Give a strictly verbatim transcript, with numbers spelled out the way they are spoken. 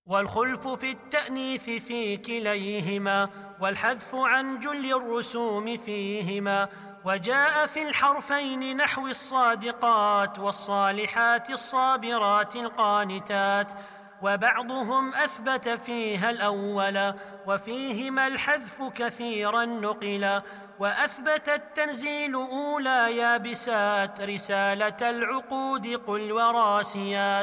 والخلف في التأنيث في كليهما، والحذف عن جل الرسوم فيهما. وجاء في الحرفين نحو الصادقات والصالحات الصابرات القانتات، وبعضهم أثبت فيها الأول، وفيهما الحذف كثيرا نقلا. وأثبت التنزيل أولى يابسات، رسالة العقود قل وراسيات.